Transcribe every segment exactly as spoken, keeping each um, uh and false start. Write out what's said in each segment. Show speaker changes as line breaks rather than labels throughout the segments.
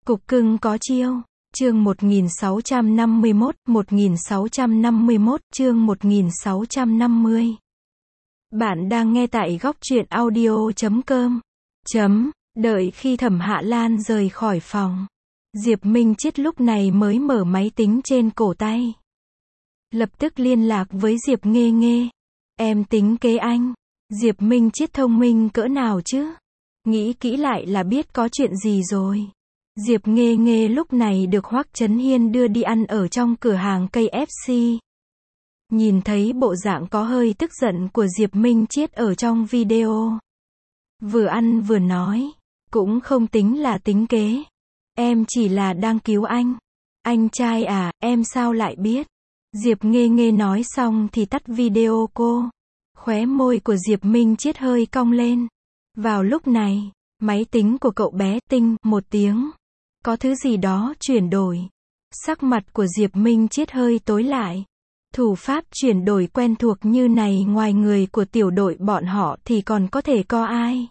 Cục cưng có chiêu. Chương một nghìn sáu trăm năm mươi mốt, một nghìn sáu trăm năm mươi mốt, chương một nghìn sáu trăm năm mươi. Bạn đang nghe tại góc truyện audio chấm com. Chấm, đợi khi Thẩm Hạ Lan rời khỏi phòng. Diệp Minh Chiết lúc này mới mở máy tính trên cổ tay. Lập tức liên lạc với Diệp Nghê Nghê. Em tính kế anh. Diệp Minh Chiết thông minh cỡ nào chứ? Nghĩ kỹ lại là biết có chuyện gì rồi. Diệp Nghê Nghê lúc này được Hoắc Chấn Hiên đưa đi ăn ở trong cửa hàng ca ép xê. Nhìn thấy bộ dạng có hơi tức giận của Diệp Minh Chiết ở trong video. Vừa ăn vừa nói, cũng không tính là tính kế. Em chỉ là đang cứu anh. Anh trai à, em sao lại biết? Diệp Nghê Nghê nói xong thì tắt video cô. Khóe môi của Diệp Minh Chiết hơi cong lên. Vào lúc này, máy tính của cậu bé tinh một tiếng. Có thứ gì đó chuyển đổi. Sắc mặt của Diệp Minh Chiết hơi tối lại. Thủ pháp chuyển đổi quen thuộc như này ngoài người của tiểu đội bọn họ thì còn có thể có ai?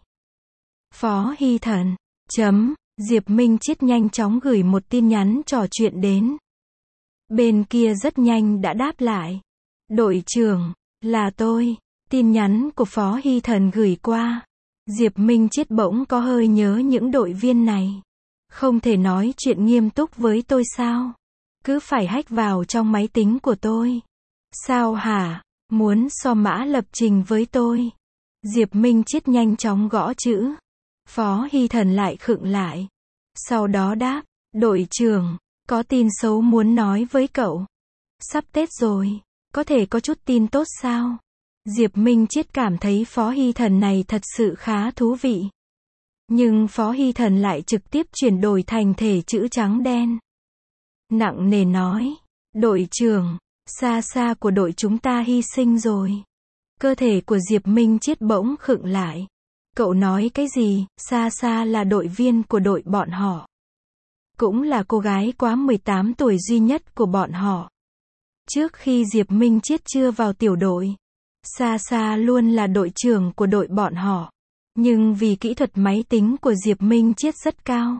Phó Hy Thần. Chấm. Diệp Minh Chiết nhanh chóng gửi một tin nhắn trò chuyện đến. Bên kia rất nhanh đã đáp lại. Đội trưởng, là tôi. Tin nhắn của Phó Hy Thần gửi qua. Diệp Minh Chiết bỗng có hơi nhớ những đội viên này. Không thể nói chuyện nghiêm túc với tôi sao? Cứ phải hack vào trong máy tính của tôi. Sao hả? Muốn so mã lập trình với tôi? Diệp Minh Chiết nhanh chóng gõ chữ. Phó Hy Thần lại khựng lại. Sau đó đáp, đội trưởng, có tin xấu muốn nói với cậu. Sắp Tết rồi, có thể có chút tin tốt sao? Diệp Minh Chiết cảm thấy Phó Hy Thần này thật sự khá thú vị. Nhưng Phó Hy Thần lại trực tiếp chuyển đổi thành thể chữ trắng đen. Nặng nề nói, đội trưởng, xa xa của đội chúng ta hy sinh rồi. Cơ thể của Diệp Minh Chiết bỗng khựng lại. Cậu nói cái gì? Xa xa là đội viên của đội bọn họ. Cũng là cô gái quá mười tám tuổi duy nhất của bọn họ. Trước khi Diệp Minh Chiết chưa vào tiểu đội, Xa Xa luôn là đội trưởng của đội bọn họ. Nhưng vì kỹ thuật máy tính của Diệp Minh Chiết rất cao,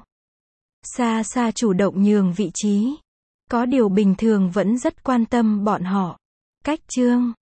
Xa Xa chủ động nhường vị trí. Có điều bình thường vẫn rất quan tâm bọn họ. Cách chương